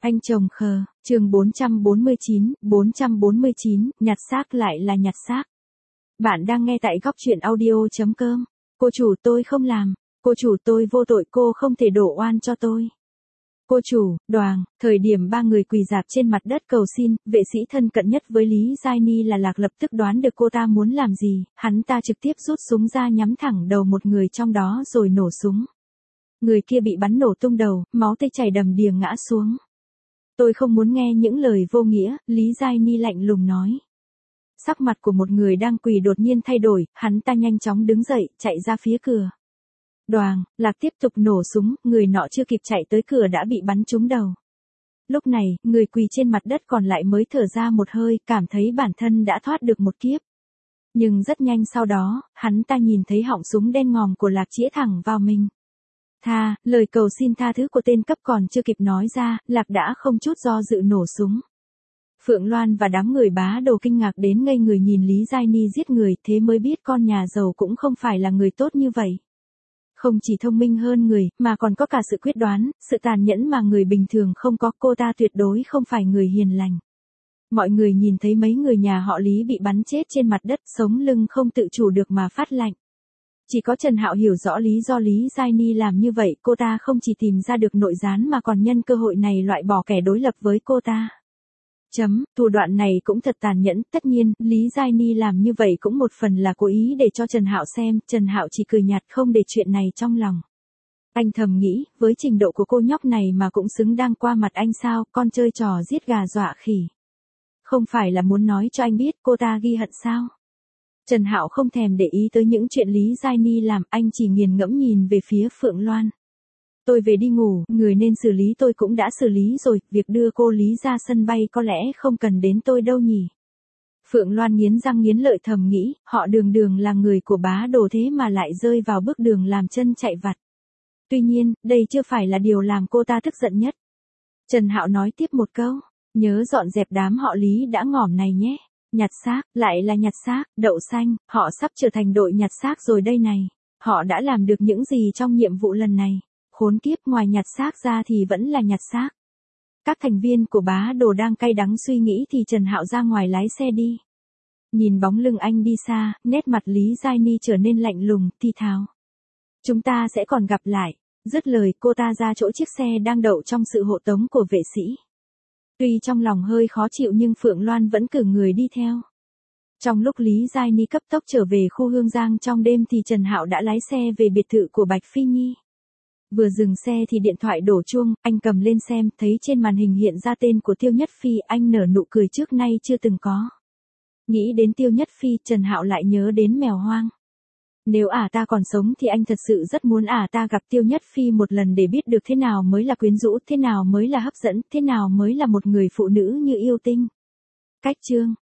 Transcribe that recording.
Anh chồng khờ, chương 449, nhặt xác lại là nhặt xác. Bạn đang nghe tại góc truyện audio.com. Cô chủ tôi không làm, cô chủ tôi vô tội, cô không thể đổ oan cho tôi. Cô chủ, Đoàn, thời điểm ba người quỳ rạp trên mặt đất cầu xin, vệ sĩ thân cận nhất với Lý Giai Ni là Lạc lập tức đoán được cô ta muốn làm gì, hắn ta trực tiếp rút súng ra nhắm thẳng đầu một người trong đó rồi nổ súng. Người kia bị bắn nổ tung đầu, máu tươi chảy đầm đìa ngã xuống. Tôi không muốn nghe những lời vô nghĩa, Lý Giai Ni lạnh lùng nói. Sắc mặt của một người đang quỳ đột nhiên thay đổi, hắn ta nhanh chóng đứng dậy, chạy ra phía cửa. Đoàng, Lạc tiếp tục nổ súng, người nọ chưa kịp chạy tới cửa đã bị bắn trúng đầu. Lúc này, người quỳ trên mặt đất còn lại mới thở ra một hơi, cảm thấy bản thân đã thoát được một kiếp. Nhưng rất nhanh sau đó, hắn ta nhìn thấy họng súng đen ngòm của Lạc chĩa thẳng vào mình. Lời cầu xin tha thứ của tên cấp còn chưa kịp nói ra, Lạc đã không chút do dự nổ súng. Phượng Loan và đám người Bá Đồ kinh ngạc đến ngây người nhìn Lý Giai Ni giết người, thế mới biết con nhà giàu cũng không phải là người tốt như vậy. Không chỉ thông minh hơn người, mà còn có cả sự quyết đoán, sự tàn nhẫn mà người bình thường không có, cô ta tuyệt đối không phải người hiền lành. Mọi người nhìn thấy mấy người nhà họ Lý bị bắn chết trên mặt đất, sống lưng không tự chủ được mà phát lạnh. Chỉ có Trần Hạo hiểu rõ lý do Lý Giai Ni làm như vậy, cô ta không chỉ tìm ra được nội gián mà còn nhân cơ hội này loại bỏ kẻ đối lập với cô ta. Thủ đoạn này cũng thật tàn nhẫn, tất nhiên, Lý Giai Ni làm như vậy cũng một phần là cố ý để cho Trần Hạo xem, Trần Hạo chỉ cười nhạt không để chuyện này trong lòng. Anh thầm nghĩ, với trình độ của cô nhóc này mà cũng xứng đang qua mặt anh sao, con chơi trò giết gà dọa khỉ. Không phải là muốn nói cho anh biết cô ta ghi hận sao? Trần Hạo không thèm để ý tới những chuyện Lý Giai Ni làm, anh chỉ nghiền ngẫm nhìn về phía Phượng Loan. Tôi về đi ngủ, người nên xử lý tôi cũng đã xử lý rồi, việc đưa cô Lý ra sân bay có lẽ không cần đến tôi đâu nhỉ. Phượng Loan nghiến răng nghiến lợi thầm nghĩ, họ đường đường là người của Bá Đồ thế mà lại rơi vào bước đường làm chân chạy vặt. Tuy nhiên, đây chưa phải là điều làm cô ta tức giận nhất. Trần Hạo nói tiếp một câu, nhớ dọn dẹp đám họ Lý đã ngỏm này nhé. Nhặt xác, lại là nhặt xác, đậu xanh, họ sắp trở thành đội nhặt xác rồi đây này. Họ đã làm được những gì trong nhiệm vụ lần này? Khốn kiếp, ngoài nhặt xác ra thì vẫn là nhặt xác. Các thành viên của Bá Đồ đang cay đắng suy nghĩ thì Trần Hạo ra ngoài lái xe đi. Nhìn bóng lưng anh đi xa, nét mặt Lý Giai Ni trở nên lạnh lùng, thi thào. Chúng ta sẽ còn gặp lại. Dứt lời cô ta ra chỗ chiếc xe đang đậu trong sự hộ tống của vệ sĩ. Tuy trong lòng hơi khó chịu nhưng Phượng Loan vẫn cử người đi theo. Trong lúc Lý Giai Ni cấp tốc trở về khu Hương Giang trong đêm thì Trần Hạo đã lái xe về biệt thự của Bạch Phi Nhi. Vừa dừng xe thì điện thoại đổ chuông, anh cầm lên xem, thấy trên màn hình hiện ra tên của Tiêu Nhất Phi, anh nở nụ cười trước nay chưa từng có. Nghĩ đến Tiêu Nhất Phi, Trần Hạo lại nhớ đến mèo hoang. Nếu ta còn sống thì anh thật sự rất muốn ta gặp Tiêu Nhất Phi một lần để biết được thế nào mới là quyến rũ, thế nào mới là hấp dẫn, thế nào mới là một người phụ nữ như yêu tinh. Cách chương